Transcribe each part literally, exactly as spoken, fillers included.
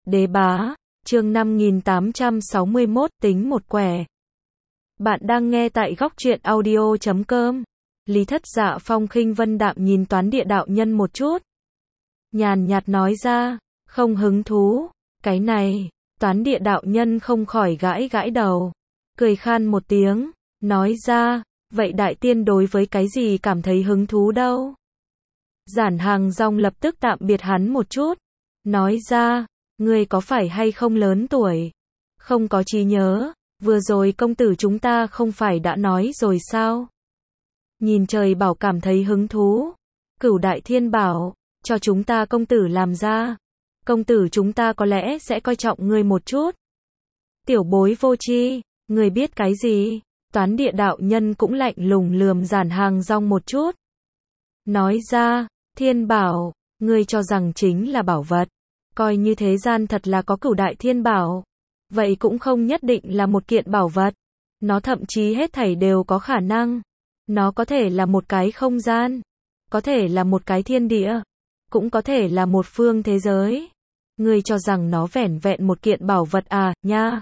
Đế bá, chương năm nghìn tám trăm sáu mươi mốt tính một quẻ. Bạn đang nghe tại góc truyện audio chấm com. Lý Thất Dạ phong khinh vân đạm nhìn Toán Địa đạo nhân một chút. Nhàn nhạt nói ra, không hứng thú, cái này, Toán Địa đạo nhân không khỏi gãi gãi đầu. Cười khan một tiếng, nói ra, vậy đại tiên đối với cái gì cảm thấy hứng thú đâu? Giản Hàng Dong lập tức tạm biệt hắn một chút, nói ra, ngươi có phải hay không lớn tuổi? Không có trí nhớ, vừa rồi công tử chúng ta không phải đã nói rồi sao? Nhìn trời bảo cảm thấy hứng thú. Cửu Đại Thiên bảo, cho chúng ta công tử làm ra. Công tử chúng ta có lẽ sẽ coi trọng ngươi một chút. Tiểu bối vô tri, ngươi biết cái gì? Toán Địa đạo nhân cũng lạnh lùng lườm Giản Hàng Dong một chút. Nói ra, Thiên bảo, ngươi cho rằng chính là bảo vật. Coi như thế gian thật là có Cửu Đại Thiên bảo, vậy cũng không nhất định là một kiện bảo vật. Nó thậm chí hết thảy đều có khả năng. Nó có thể là một cái không gian, có thể là một cái thiên địa, cũng có thể là một phương thế giới. Ngươi cho rằng nó vẻn vẹn một kiện bảo vật à, nha.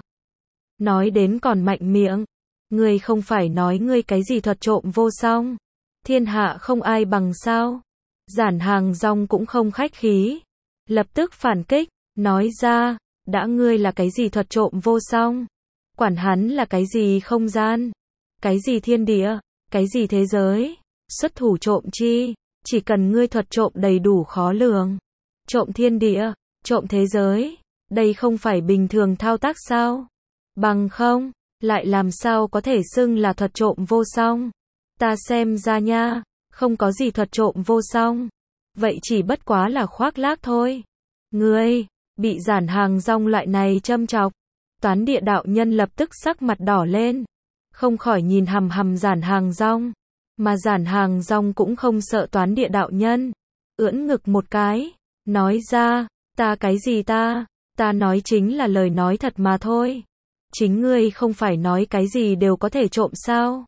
Nói đến còn mạnh miệng. Ngươi không phải nói ngươi cái gì thuật trộm vô song, thiên hạ không ai bằng sao? Giản Hàng Dong cũng không khách khí, lập tức phản kích, nói ra, đã ngươi là cái gì thuật trộm vô song, quản hắn là cái gì không gian, cái gì thiên địa, cái gì thế giới, xuất thủ trộm chi, chỉ cần ngươi thuật trộm đầy đủ khó lường, trộm thiên địa, trộm thế giới, đây không phải bình thường thao tác sao? Bằng không, lại làm sao có thể xưng là thuật trộm vô song? Ta xem ra nha, không có gì thuật trộm vô song, vậy chỉ bất quá là khoác lác thôi. Ngươi, bị Giản Hàng Dong loại này châm chọc, Toán Địa đạo nhân lập tức sắc mặt đỏ lên, không khỏi nhìn hằm hằm Giản Hàng Dong, mà Giản Hàng Dong cũng không sợ Toán Địa đạo nhân, ưỡn ngực một cái, nói ra, ta cái gì ta, ta nói chính là lời nói thật mà thôi. Chính ngươi không phải nói cái gì đều có thể trộm sao?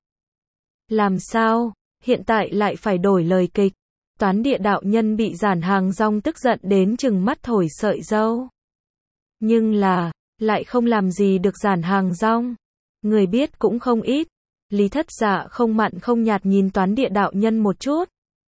Làm sao, hiện tại lại phải đổi lời kịch? Toán Địa đạo nhân bị Giản Hàng Dong tức giận đến chừng mắt thổi sợi râu. Nhưng là, lại không làm gì được Giản Hàng Dong. Người biết cũng không ít. Lý Thất Dạ không mặn không nhạt nhìn Toán Địa đạo nhân một chút.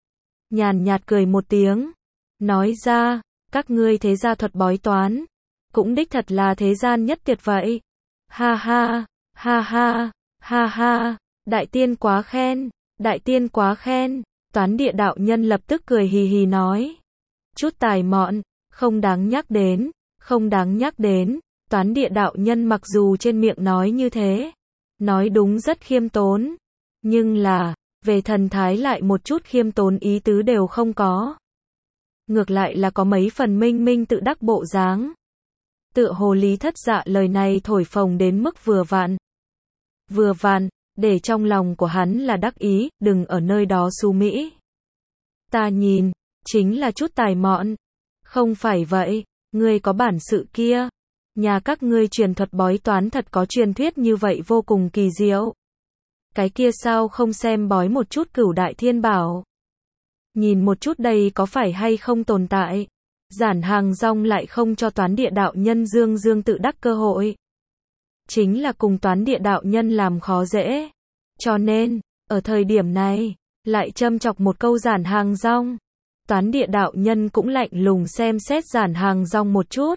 Nhàn nhạt cười một tiếng. Nói ra, các ngươi thế gia thuật bói toán, cũng đích thật là thế gian nhất tuyệt vậy. Ha ha, ha ha, ha ha, đại tiên quá khen, đại tiên quá khen. Toán Địa đạo nhân lập tức cười hì hì nói. Chút tài mọn, không đáng nhắc đến, không đáng nhắc đến. Toán Địa đạo nhân mặc dù trên miệng nói như thế, nói đúng rất khiêm tốn, nhưng là, về thần thái lại một chút khiêm tốn ý tứ đều không có. Ngược lại là có mấy phần minh minh tự đắc bộ dáng. Tựa hồ Lý Thất Dạ lời này thổi phồng đến mức vừa vặn. Vừa vặn, để trong lòng của hắn là đắc ý, đừng ở nơi đó xu mỹ. Ta nhìn, chính là chút tài mọn. Không phải vậy, ngươi có bản sự kia. Nhà các ngươi truyền thuật bói toán thật có truyền thuyết như vậy vô cùng kỳ diệu. Cái kia sao không xem bói một chút Cửu Đại Thiên bảo? Nhìn một chút đây có phải hay không tồn tại? Giản Hàng Dong lại không cho Toán Địa đạo nhân dương dương tự đắc cơ hội. Chính là cùng Toán Địa đạo nhân làm khó dễ. Cho nên, ở thời điểm này, lại châm chọc một câu Giản Hàng Dong. Toán Địa đạo nhân cũng lạnh lùng xem xét Giản Hàng Dong một chút.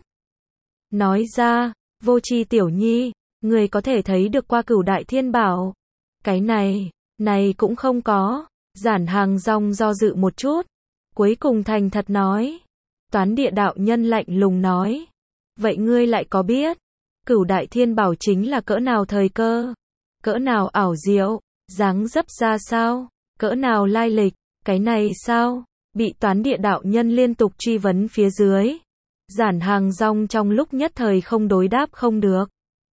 Nói ra, vô tri tiểu nhi, người có thể thấy được qua Cửu Đại Thiên bảo. Cái này, này cũng không có. Giản Hàng Dong do dự một chút, cuối cùng thành thật nói. Toán Địa đạo nhân lạnh lùng nói. Vậy ngươi lại có biết, Cửu Đại Thiên bảo chính là cỡ nào thời cơ, cỡ nào ảo diệu, dáng dấp ra sao, cỡ nào lai lịch, cái này sao? Bị Toán Địa đạo nhân liên tục truy vấn phía dưới. Giản Hàng Dong trong lúc nhất thời không đối đáp không được.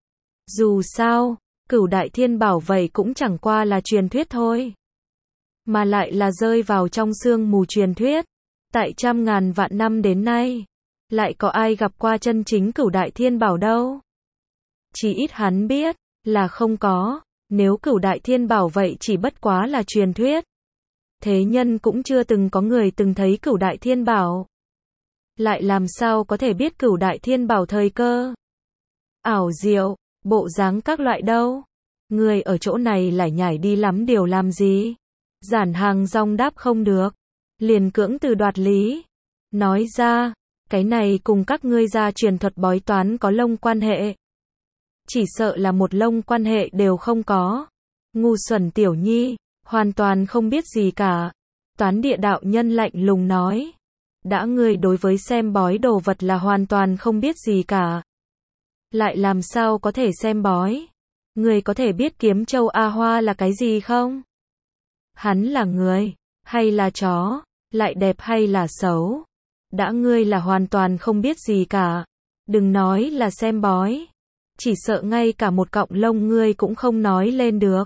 Dù sao, Cửu Đại Thiên bảo vậy cũng chẳng qua là truyền thuyết thôi. Mà lại là rơi vào trong sương mù truyền thuyết. Tại trăm ngàn vạn năm đến nay, lại có ai gặp qua chân chính Cửu Đại Thiên bảo đâu? Chỉ ít hắn biết, là không có. Nếu Cửu Đại Thiên bảo vậy chỉ bất quá là truyền thuyết. Thế nhân cũng chưa từng có người từng thấy Cửu Đại Thiên bảo. lại làm sao có thể biết cửu đại thiên bảo thời cơ. Ảo diệu, bộ dáng các loại đâu. Người ở chỗ này lại nhảy đi lắm điều làm gì? Giản Hàng Rong đáp không được. Liền cưỡng từ đoạt lý. Nói ra, cái này cùng các ngươi gia truyền thuật bói toán có lông quan hệ. Chỉ sợ là một lông quan hệ đều không có. Ngu xuẩn tiểu nhi, hoàn toàn không biết gì cả. Toán địa đạo nhân lạnh lùng nói. Đã ngươi đối với xem bói đồ vật là hoàn toàn không biết gì cả. Lại làm sao có thể xem bói? Ngươi có thể biết kiếm châu A Hoa là cái gì không? Hắn là người, hay là chó, lại đẹp hay là xấu? Đã ngươi là hoàn toàn không biết gì cả. Đừng nói là xem bói. Chỉ sợ ngay cả một cọng lông ngươi cũng không nói lên được.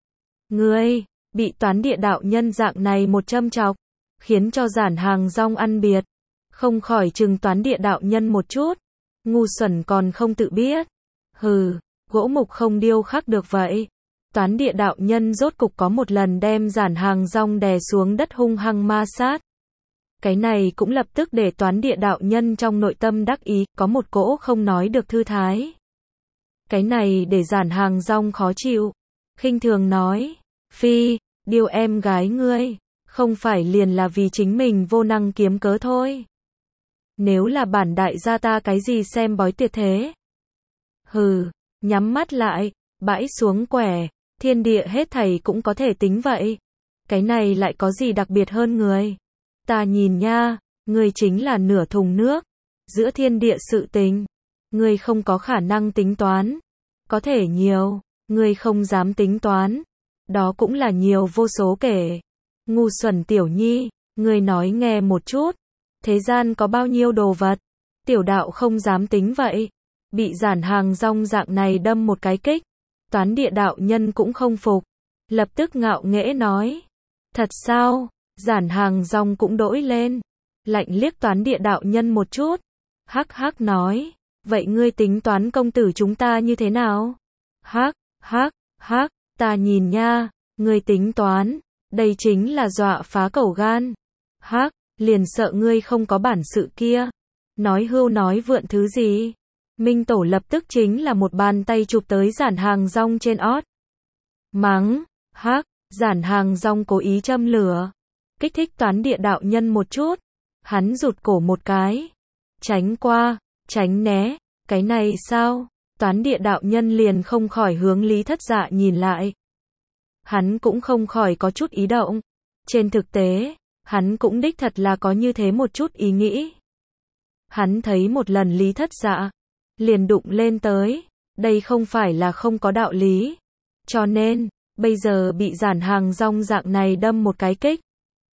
Ngươi, bị toán địa đạo nhân dạng này một châm chọc, khiến cho Giản Hàng Rong ăn biệt. Không khỏi trừng toán địa đạo nhân một chút. Ngu xuẩn còn không tự biết. Hừ, gỗ mục không điêu khắc được vậy. Toán địa đạo nhân rốt cục có một lần đem Giản Hàng Rong đè xuống đất hung hăng ma sát. Cái này cũng lập tức để toán địa đạo nhân trong nội tâm đắc ý, có một cỗ không nói được thư thái. Cái này để Giản Hàng Rong khó chịu. Khinh thường nói, phi, điều em gái ngươi, không phải liền là vì chính mình vô năng kiếm cớ thôi. Nếu là bản đại gia ta cái gì xem bói tuyệt thế. Hừ, nhắm mắt lại, bãi xuống quẻ, thiên địa hết thảy cũng có thể tính vậy. Cái này lại có gì đặc biệt hơn người? Ta nhìn nha, ngươi chính là nửa thùng nước. Giữa thiên địa sự tình, ngươi không có khả năng tính toán. Có thể nhiều, ngươi không dám tính toán. Đó cũng là nhiều vô số kể. Ngu xuẩn tiểu nhi, ngươi nói nghe một chút. Thế gian có bao nhiêu đồ vật? Tiểu đạo không dám tính vậy. Bị Giản Hàng Rong dạng này đâm một cái kích. Toán địa đạo nhân cũng không phục. Lập tức ngạo nghễ nói. Thật sao? Giản Hàng Rong cũng đỗi lên. Lạnh liếc toán địa đạo nhân một chút. Hắc hắc nói. Vậy ngươi tính toán công tử chúng ta như thế nào? Hắc, hắc, hắc, ta nhìn nha. Ngươi tính toán. Đây chính là dọa phá cẩu gan. Hắc, liền sợ ngươi không có bản sự kia. Nói hưu nói vượn thứ gì? Minh Tổ lập tức chính là một bàn tay chụp tới Giản Hàng Rong trên ót. Mắng, hắc, Giản Hàng Rong cố ý châm lửa. Kích thích toán địa đạo nhân một chút. Hắn rụt cổ một cái. Tránh qua, tránh né. Cái này sao? Toán địa đạo nhân liền không khỏi hướng Lý Thất Dạ nhìn lại. Hắn cũng không khỏi có chút ý động. Trên thực tế, hắn cũng đích thật là có như thế một chút ý nghĩ. Hắn thấy một lần Lý Thất Dạ, liền đụng lên tới. Đây không phải là không có đạo lý. Cho nên, bây giờ bị Giản Hàng Rong dạng này đâm một cái kích.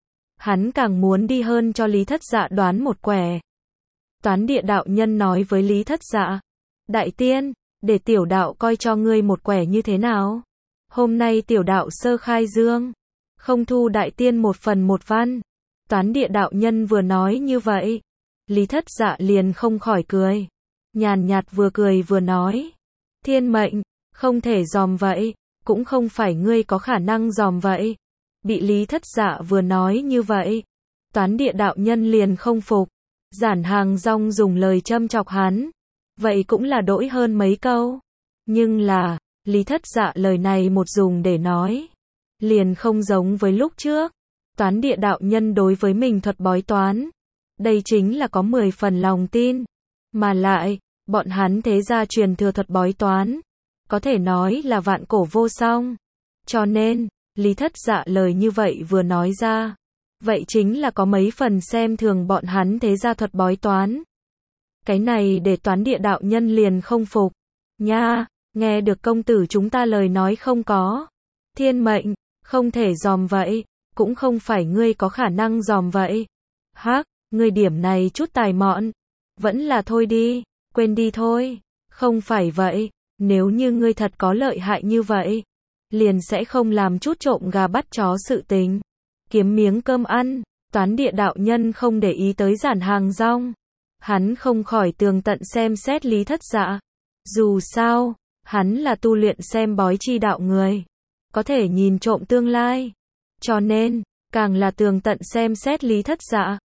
Hắn càng muốn đi hơn cho Lý Thất Dạ đoán một quẻ. Toán địa đạo nhân nói với Lý Thất Dạ. Đại tiên, để tiểu đạo coi cho ngươi một quẻ như thế nào? Hôm nay tiểu đạo sơ khai dương. Không thu đại tiên một phần một văn. Toán địa đạo nhân vừa nói như vậy. Lý Thất Dạ liền không khỏi cười. Nhàn nhạt vừa cười vừa nói. Thiên mệnh, không thể dòm vậy. Cũng không phải ngươi có khả năng dòm vậy. Bị Lý Thất Dạ vừa nói như vậy. Toán địa đạo nhân liền không phục. Giản Hàng Rong dùng lời châm chọc hắn. Vậy cũng là đỗi hơn mấy câu. Nhưng là, Lý Thất Dạ lời này một dùng để nói. Liền không giống với lúc trước. Toán địa đạo nhân đối với mình thuật bói toán. Đây chính là có mười phần lòng tin. Mà lại, bọn hắn thế gia truyền thừa thuật bói toán. Có thể nói là vạn cổ vô song. Cho nên, Lý Thất Dạ lời như vậy vừa nói ra. Vậy chính là có mấy phần xem thường bọn hắn thế gia thuật bói toán. Cái này để toán địa đạo nhân liền không phục. Nha, nghe được công tử chúng ta lời nói không có. Thiên mệnh, không thể dòm vậy. Cũng không phải ngươi có khả năng dòm vậy. Hắc, ngươi điểm này chút tài mọn. Vẫn là thôi đi, quên đi thôi. Không phải vậy, nếu như ngươi thật có lợi hại như vậy. Liền sẽ không làm chút trộm gà bắt chó sự tình. Kiếm miếng cơm ăn. Toán địa đạo nhân không để ý tới Giản Hàng Rong. Hắn không khỏi tường tận xem xét Lý Thất Dạ. Dù sao, hắn là tu luyện xem bói chi đạo người. Có thể nhìn trộm tương lai. Cho nên, càng là tường tận xem xét Lý Thất Dạ.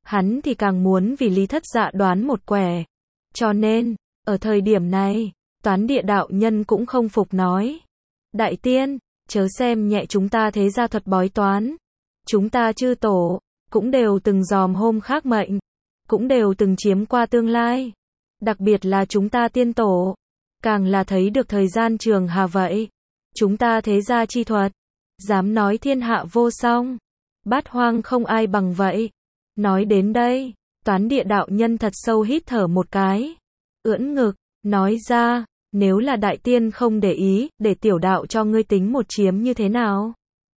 hắn thì càng muốn vì Lý Thất Dạ đoán một quẻ. Cho nên, ở thời điểm này, Toán Địa đạo nhân cũng không phục nói. Đại tiên, chớ xem nhẹ chúng ta thế gia thuật bói toán. Chúng ta chư tổ, cũng đều từng dòm hôm khác mệnh, cũng đều từng chiếm qua tương lai. Đặc biệt là chúng ta tiên tổ, càng là thấy được thời gian trường hà vậy. Chúng ta thế gia chi thuật, dám nói thiên hạ vô song, bát hoang không ai bằng vậy. Nói đến đây, Toán Địa đạo nhân thật sâu hít thở một cái, ưỡn ngực, nói ra, nếu là đại tiên không để ý, để tiểu đạo cho ngươi tính một chiếm như thế nào?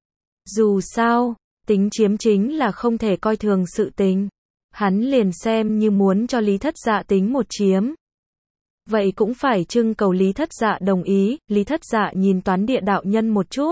Dù sao, tính chiếm chính là không thể coi thường sự tình. Hắn liền xem như muốn cho Lý Thất Dạ tính một chiếm. Vậy cũng phải trưng cầu Lý Thất Dạ đồng ý. Lý Thất Dạ nhìn Toán Địa đạo nhân một chút,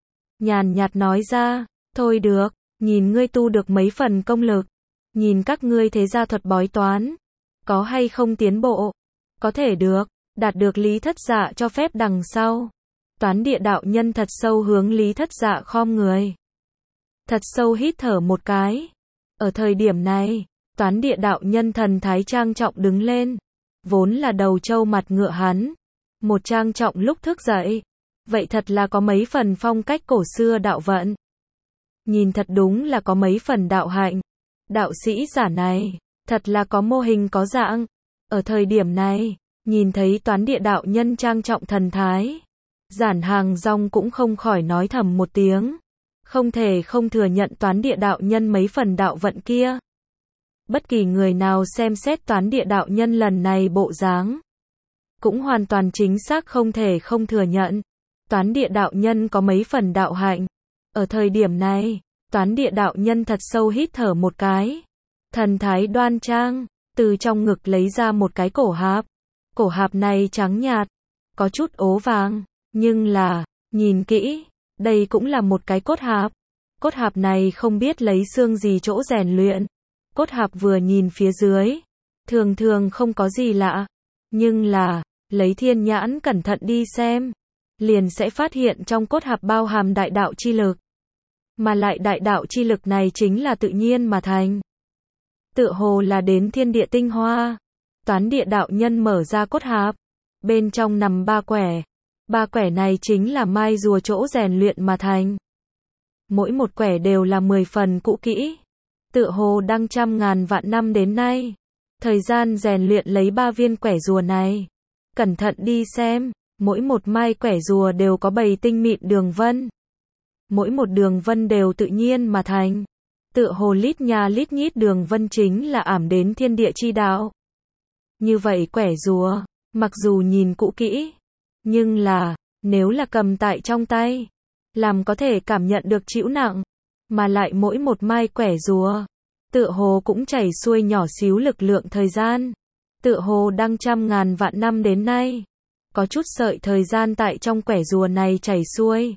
nhàn nhạt nói ra, thôi được, nhìn ngươi tu được mấy phần công lực, nhìn các ngươi thế gia thuật bói toán, có hay không tiến bộ, có thể được, đạt được Lý Thất Dạ cho phép đằng sau. Toán Địa đạo nhân thật sâu hướng Lý Thất Dạ khom người, thật sâu hít thở một cái. Ở thời điểm này, Toán Địa đạo nhân thần thái trang trọng đứng lên, vốn là đầu trâu mặt ngựa hắn, một trang trọng lúc thức dậy, vậy thật là có mấy phần phong cách cổ xưa đạo vận. Nhìn thật đúng là có mấy phần đạo hạnh. Đạo sĩ giả này, thật là có mô hình có dạng. Ở thời điểm này, nhìn thấy Toán Địa đạo nhân trang trọng thần thái, Giản Hàng Rong cũng không khỏi nói thầm một tiếng. Không thể không thừa nhận Toán Địa đạo nhân mấy phần đạo vận kia. Bất kỳ người nào xem xét Toán Địa đạo nhân lần này bộ dáng, cũng hoàn toàn chính xác không thể không thừa nhận. Toán Địa đạo nhân có mấy phần đạo hạnh. Ở thời điểm này, Toán Địa đạo nhân thật sâu hít thở một cái. Thần thái đoan trang, từ trong ngực lấy ra một cái cổ hạp. Cổ hạp này trắng nhạt, có chút ố vàng, nhưng là, nhìn kỹ, đây cũng là một cái cốt hạp. Cốt hạp này không biết lấy xương gì chỗ rèn luyện. Cốt hạp vừa nhìn phía dưới, thường thường không có gì lạ. Nhưng là, lấy thiên nhãn cẩn thận đi xem, liền sẽ phát hiện trong cốt hạp bao hàm đại đạo chi lực. Mà lại đại đạo chi lực này chính là tự nhiên mà thành. Tựa hồ là đến thiên địa tinh hoa. Toán Địa đạo nhân mở ra cốt hạp, bên trong nằm ba quẻ. Ba quẻ này chính là mai rùa chỗ rèn luyện mà thành. Mỗi một quẻ đều là mười phần cũ kỹ, tựa hồ đăng trăm ngàn vạn năm đến nay. Thời gian rèn luyện lấy ba viên quẻ rùa này. Cẩn thận đi xem, mỗi một mai quẻ rùa đều có bầy tinh mịn đường vân. Mỗi một đường vân đều tự nhiên mà thành. Tựa hồ lít nha lít nhít đường vân chính là ảm đến thiên địa chi đạo. Như vậy quẻ rùa, mặc dù nhìn cũ kỹ, nhưng là, nếu là cầm tại trong tay, làm có thể cảm nhận được chịu nặng. Mà lại mỗi một mai quẻ rùa, tựa hồ cũng chảy xuôi nhỏ xíu lực lượng thời gian. Tựa hồ đăng trăm ngàn vạn năm đến nay, có chút sợi thời gian tại trong quẻ rùa này chảy xuôi.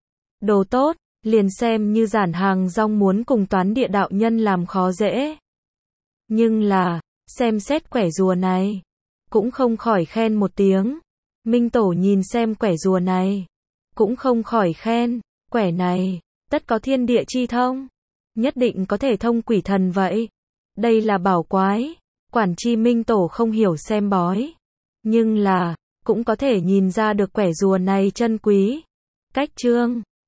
Đồ tốt, liền xem như Giản Hàng Rong muốn cùng Toán Địa đạo nhân làm khó dễ. Nhưng là, xem xét quẻ rùa này, cũng không khỏi khen một tiếng. Minh Tổ nhìn xem quẻ rùa này, cũng không khỏi khen, quẻ này, tất có thiên địa chi thông, nhất định có thể thông quỷ thần vậy. Đây là bảo quái, quản chi Minh Tổ không hiểu xem bói, nhưng là, cũng có thể nhìn ra được quẻ rùa này chân quý. Cách chương